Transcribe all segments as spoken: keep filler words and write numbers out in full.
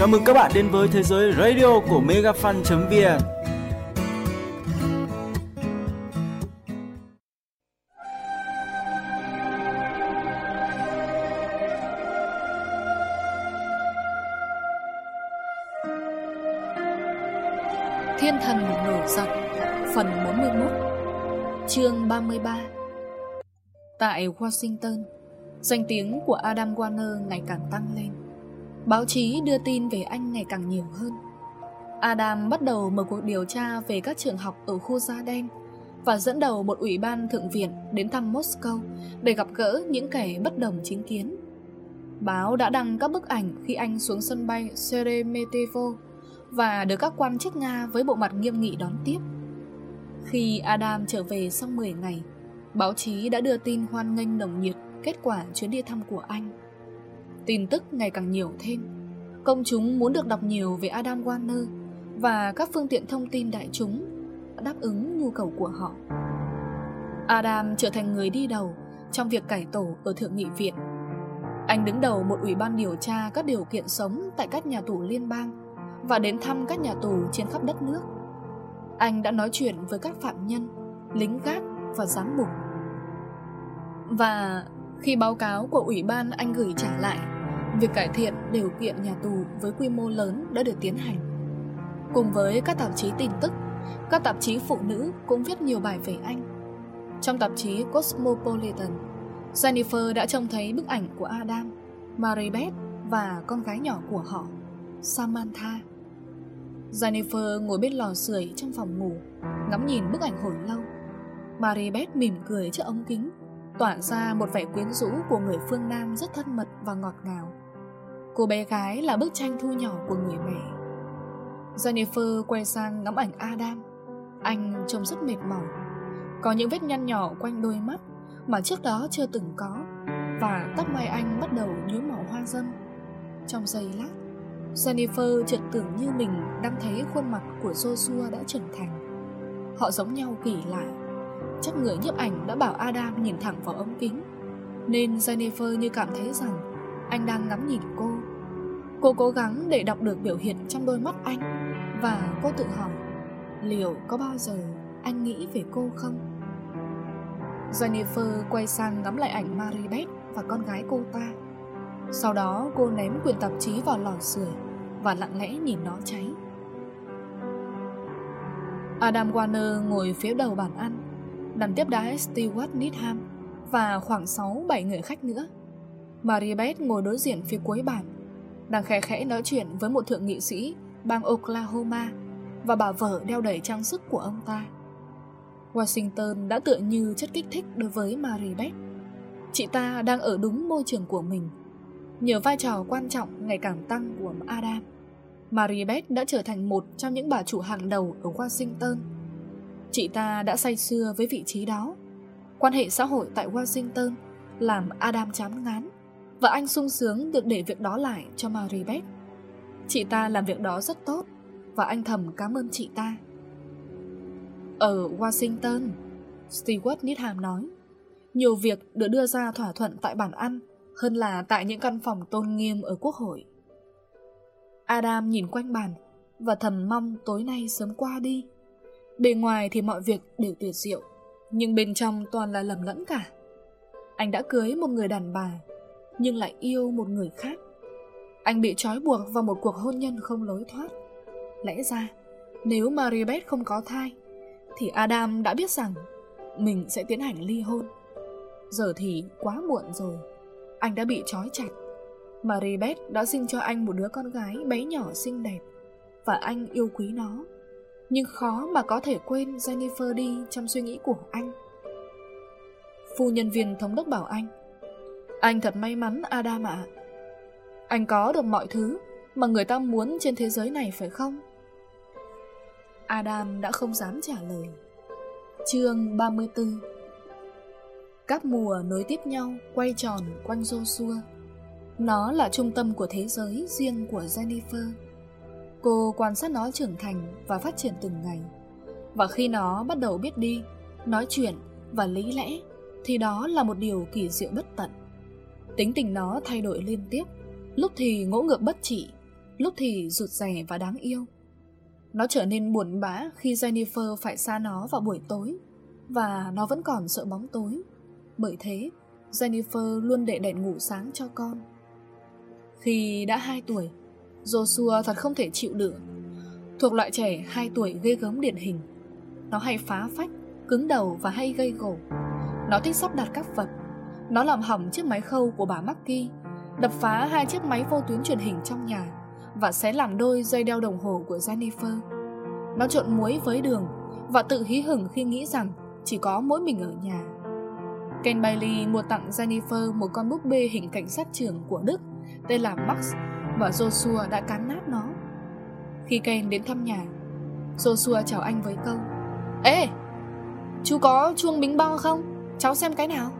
Chào mừng các bạn đến với thế giới radio của megafan chấm vn. Thiên thần nổi giận, phần bốn mươi mốt, chương ba mươi ba. Tại Washington, danh tiếng của Adam Warner ngày càng tăng lên. Báo chí đưa tin về anh ngày càng nhiều hơn. Adam bắt đầu một cuộc điều tra về các trường học ở khu da đen và dẫn đầu một ủy ban thượng viện đến thăm Moscow để gặp gỡ những kẻ bất đồng chính kiến. Báo đã đăng các bức ảnh khi anh xuống sân bay Sheremetyevo và được các quan chức Nga với bộ mặt nghiêm nghị đón tiếp. Khi Adam trở về sau mười ngày, báo chí đã đưa tin hoan nghênh nồng nhiệt kết quả chuyến đi thăm của anh. Tin tức ngày càng nhiều thêm. Công chúng muốn được đọc nhiều về Adam Warner và các phương tiện thông tin đại chúng đã đáp ứng nhu cầu của họ. Adam trở thành người đi đầu trong việc cải tổ ở Thượng nghị viện. Anh đứng đầu một ủy ban điều tra các điều kiện sống tại các nhà tù liên bang và đến thăm các nhà tù trên khắp đất nước. Anh đã nói chuyện với các phạm nhân, lính gác và giám mục. Và khi báo cáo của ủy ban anh gửi trả lại, việc cải thiện điều kiện nhà tù với quy mô lớn đã được tiến hành. Cùng với các tạp chí tin tức, các tạp chí phụ nữ cũng viết nhiều bài về anh. Trong tạp chí Cosmopolitan, Jennifer đã trông thấy bức ảnh của Adam, Maribeth và con gái nhỏ của họ, Samantha. Jennifer ngồi bên lò sưởi trong phòng ngủ, ngắm nhìn bức ảnh hồi lâu. Maribeth mỉm cười trước ống kính, tỏa ra một vẻ quyến rũ của người phương Nam rất thân mật và ngọt ngào. Cô bé gái là bức tranh thu nhỏ của người mẹ. Jennifer quay sang ngắm ảnh Adam. Anh trông rất mệt mỏi. Có những vết nhăn nhỏ quanh đôi mắt mà trước đó chưa từng có, và tóc mai anh bắt đầu nhuốm màu hoa dâm. Trong giây lát, Jennifer chợt tưởng như mình đang thấy khuôn mặt của Joshua đã trưởng thành. Họ giống nhau kỳ lạ. Chắc người nhiếp ảnh đã bảo Adam nhìn thẳng vào ống kính, nên Jennifer như cảm thấy rằng anh đang ngắm nhìn cô. Cô cố gắng để đọc được biểu hiện trong đôi mắt anh, và cô tự hỏi liệu có bao giờ anh nghĩ về cô không. Jennifer quay sang ngắm lại ảnh Maribeth và con gái cô ta. Sau đó cô ném quyển tạp chí vào lò sưởi và lặng lẽ nhìn nó cháy. Adam Warner ngồi phía đầu bàn ăn, đàn tiếp đái Stewart Needham và khoảng sáu bảy người khách nữa. Maribeth ngồi đối diện phía cuối bàn, đang khẽ khẽ nói chuyện với một thượng nghị sĩ bang Oklahoma và bà vợ đeo đầy trang sức của ông ta. Washington đã tựa như chất kích thích đối với Maribeth. Chị ta đang ở đúng môi trường của mình. Nhờ vai trò quan trọng ngày càng tăng của Adam, Maribeth đã trở thành một trong những bà chủ hàng đầu ở Washington. Chị ta đã say sưa với vị trí đó. Quan hệ xã hội tại Washington làm Adam chán ngán, và anh sung sướng được để việc đó lại cho Maribeth. Chị ta làm việc đó rất tốt, và anh thầm cảm ơn chị ta. Ở Washington, Stewart Needham nói, nhiều việc được đưa ra thỏa thuận tại bàn ăn hơn là tại những căn phòng tôn nghiêm ở Quốc hội. Adam nhìn quanh bàn và thầm mong tối nay sớm qua đi. Bề ngoài thì mọi việc đều tuyệt diệu, nhưng bên trong toàn là lầm lẫn cả. Anh đã cưới một người đàn bà, nhưng lại yêu một người khác. Anh bị trói buộc vào một cuộc hôn nhân không lối thoát. Lẽ ra, nếu Maribeth không có thai, thì Adam đã biết rằng mình sẽ tiến hành ly hôn. Giờ thì quá muộn rồi. Anh đã bị trói chặt. Maribeth đã sinh cho anh một đứa con gái bé nhỏ xinh đẹp, và anh yêu quý nó. Nhưng khó mà có thể quên Jennifer đi trong suy nghĩ của anh. Phu nhân viên thống đốc bảo anh, anh thật may mắn Adam ạ. Anh có được mọi thứ mà người ta muốn trên thế giới này phải không? Adam đã không dám trả lời. Chương ba mươi tư. Các mùa nối tiếp nhau quay tròn quanh Joshua. Nó là trung tâm của thế giới riêng của Jennifer. Cô quan sát nó trưởng thành và phát triển từng ngày. Và khi nó bắt đầu biết đi, nói chuyện và lý lẽ, thì đó là một điều kỳ diệu bất tận. Tính tình nó thay đổi liên tiếp, lúc thì ngỗ ngược bất trị, lúc thì rụt rè và đáng yêu. Nó trở nên buồn bã khi Jennifer phải xa nó vào buổi tối, và nó vẫn còn sợ bóng tối. Bởi thế, Jennifer luôn để đèn ngủ sáng cho con. Khi đã hai tuổi, Joshua thật không thể chịu đựng. Thuộc loại trẻ hai tuổi ghê gớm điển hình. Nó hay phá phách, cứng đầu và hay gây gổ. Nó thích sắp đặt các vật. Nó làm hỏng chiếc máy khâu của bà Maggie, đập phá hai chiếc máy vô tuyến truyền hình trong nhà và xé làm đôi dây đeo đồng hồ của Jennifer. Nó trộn muối với đường và tự hí hửng khi nghĩ rằng chỉ có mỗi mình ở nhà. Ken Bailey mua tặng Jennifer một con búp bê hình cảnh sát trưởng của Đức tên là Max, và Joshua đã cán nát nó. Khi Ken đến thăm nhà, Joshua chào anh với câu: "Ê, chú có chuông bính bo không? Cháu xem cái nào."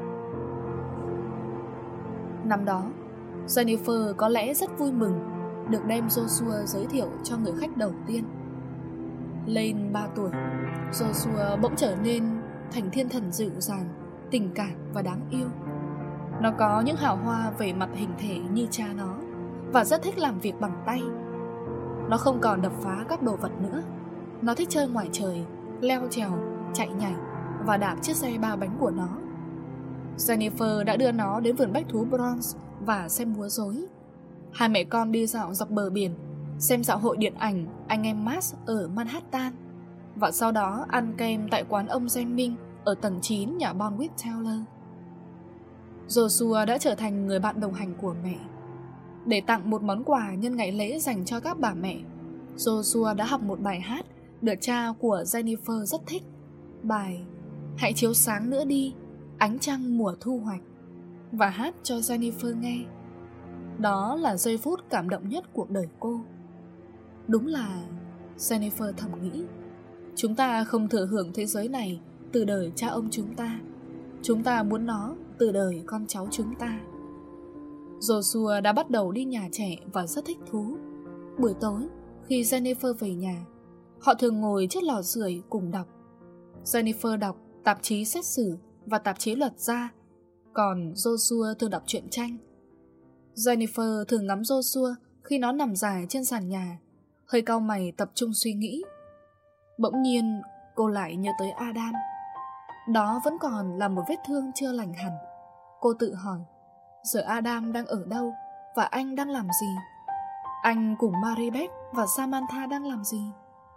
Năm đó, Jennifer có lẽ rất vui mừng được đem Joshua giới thiệu cho người khách đầu tiên. Lên ba tuổi, Joshua bỗng trở nên thành thiên thần dịu dàng, tình cảm và đáng yêu. Nó có những hào hoa về mặt hình thể như cha nó, và rất thích làm việc bằng tay. Nó không còn đập phá các đồ vật nữa. Nó thích chơi ngoài trời, leo trèo, chạy nhảy và đạp chiếc xe ba bánh của nó. Jennifer đã đưa nó đến vườn bách thú Bronx và xem múa rối. Hai mẹ con đi dạo dọc bờ biển, xem dạo hội điện ảnh anh em Marx ở Manhattan, và sau đó ăn kem tại quán ông Jennings ở tầng chín nhà Bonwit Teller. Joshua đã trở thành người bạn đồng hành của mẹ. Để tặng một món quà nhân ngày lễ dành cho các bà mẹ, Joshua đã học một bài hát được cha của Jennifer rất thích. Bài "Hãy chiếu sáng nữa đi, ánh trăng mùa thu hoạch", và hát cho Jennifer nghe. Đó là giây phút cảm động nhất cuộc đời cô. Đúng là, Jennifer thầm nghĩ, chúng ta không thừa hưởng thế giới này từ đời cha ông chúng ta. Chúng ta muốn nó từ đời con cháu chúng ta. Joshua đã bắt đầu đi nhà trẻ và rất thích thú. Buổi tối, khi Jennifer về nhà, họ thường ngồi trước lò sưởi cùng đọc. Jennifer đọc tạp chí xét xử và tạp chí luật gia, còn Joshua thường đọc truyện tranh. Jennifer thường ngắm Joshua khi nó nằm dài trên sàn nhà, hơi cau mày tập trung suy nghĩ. Bỗng nhiên, cô lại nhớ tới Adam. Đó vẫn còn là một vết thương chưa lành hẳn. Cô tự hỏi, giờ Adam đang ở đâu và anh đang làm gì? Anh cùng Maribeth và Samantha đang làm gì?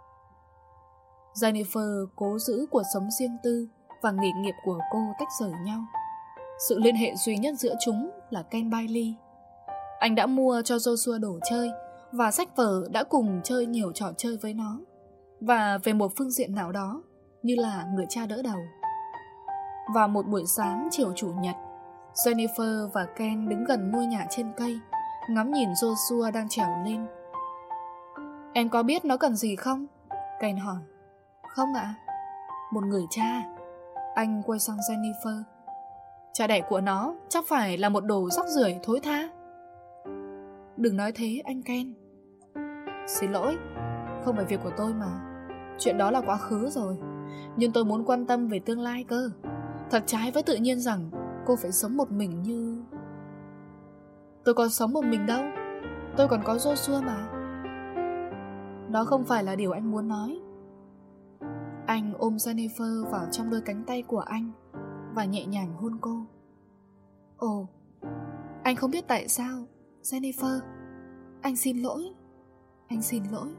Jennifer cố giữ cuộc sống riêng tư và nghề nghiệp của cô tách rời nhau. Sự liên hệ duy nhất giữa chúng là Ken Bailey. Anh đã mua cho Joshua đồ chơi và sách vở, đã cùng chơi nhiều trò chơi với nó, và về một phương diện nào đó như là người cha đỡ đầu. Vào một buổi sáng chiều chủ nhật, Jennifer và Ken đứng gần ngôi nhà trên cây, ngắm nhìn Joshua đang trèo lên. "Em có biết nó cần gì không?" Ken hỏi. "Không ạ." "Một người cha." Anh quay sang Jennifer. "Cha đẻ của nó chắc phải là một đồ rác rưởi thối tha." "Đừng nói thế anh Ken." "Xin lỗi, không phải việc của tôi mà. Chuyện đó là quá khứ rồi. Nhưng tôi muốn quan tâm về tương lai cơ. Thật trái với tự nhiên rằng cô phải sống một mình như... Tôi có sống một mình đâu. Tôi còn có Joshua mà." "Đó không phải là điều anh muốn nói." Anh ôm Jennifer vào trong đôi cánh tay của anh và nhẹ nhàng hôn cô. "Ồ, anh không biết tại sao, Jennifer. Anh xin lỗi. Anh xin lỗi."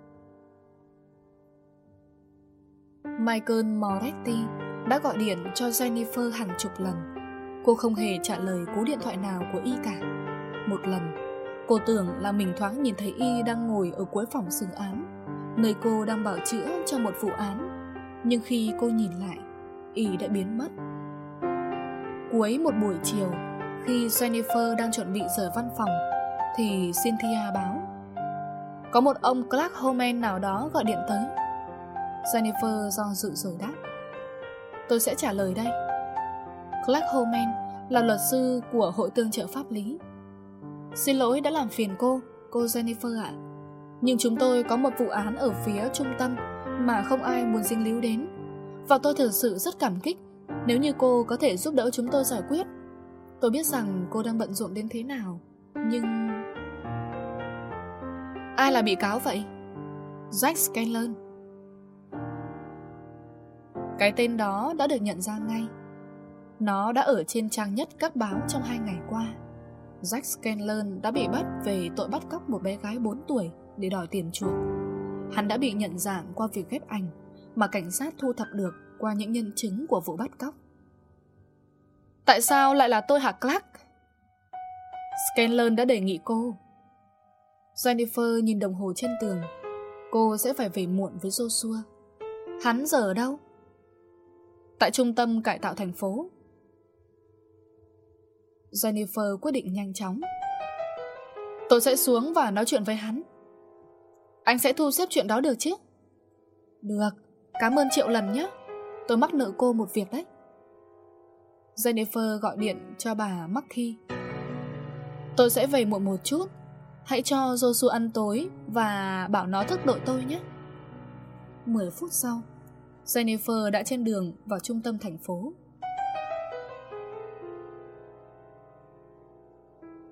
Michael Moretti đã gọi điện cho Jennifer hàng chục lần. Cô không hề trả lời cú điện thoại nào của y cả. Một lần, cô tưởng là mình thoáng nhìn thấy y đang ngồi ở cuối phòng xử án, nơi cô đang bào chữa cho một vụ án. Nhưng khi cô nhìn lại, y đã biến mất. Cuối một buổi chiều, khi Jennifer đang chuẩn bị rời văn phòng, thì Cynthia báo có một ông Clark Holman nào đó gọi điện tới. Jennifer do dự rồi đáp, "Tôi sẽ trả lời đây." Clark Holman là luật sư của Hội Tương trợ Pháp lý. "Xin lỗi đã làm phiền cô, cô Jennifer ạ. Nhưng chúng tôi có một vụ án ở phía trung tâm mà không ai muốn dính líu đến, và tôi thực sự rất cảm kích nếu như cô có thể giúp đỡ chúng tôi giải quyết. Tôi biết rằng cô đang bận rộn đến thế nào, nhưng..." Ai là bị cáo vậy? Jack Scanlon. Cái tên đó đã được nhận ra ngay. Nó đã ở trên trang nhất các báo trong hai ngày qua. Jack Scanlon đã bị bắt về tội bắt cóc một bé gái bốn tuổi để đòi tiền chuộc. Hắn đã bị nhận dạng qua việc ghép ảnh mà cảnh sát thu thập được qua những nhân chứng của vụ bắt cóc. Tại sao lại là tôi hả Clark? Scanlon đã đề nghị cô. Jennifer nhìn đồng hồ trên tường. Cô sẽ phải về muộn với Joshua. Hắn giờ ở đâu? Tại trung tâm cải tạo thành phố. Jennifer quyết định nhanh chóng. Tôi sẽ xuống và nói chuyện với hắn. Anh sẽ thu xếp chuyện đó được chứ? Được, cảm ơn triệu lần nhé. Tôi mắc nợ cô một việc đấy. Jennifer gọi điện cho bà Markey. Tôi sẽ về muộn một chút. Hãy cho Joshua ăn tối và bảo nó thức đợi tôi nhé. Mười phút sau, Jennifer đã trên đường vào trung tâm thành phố.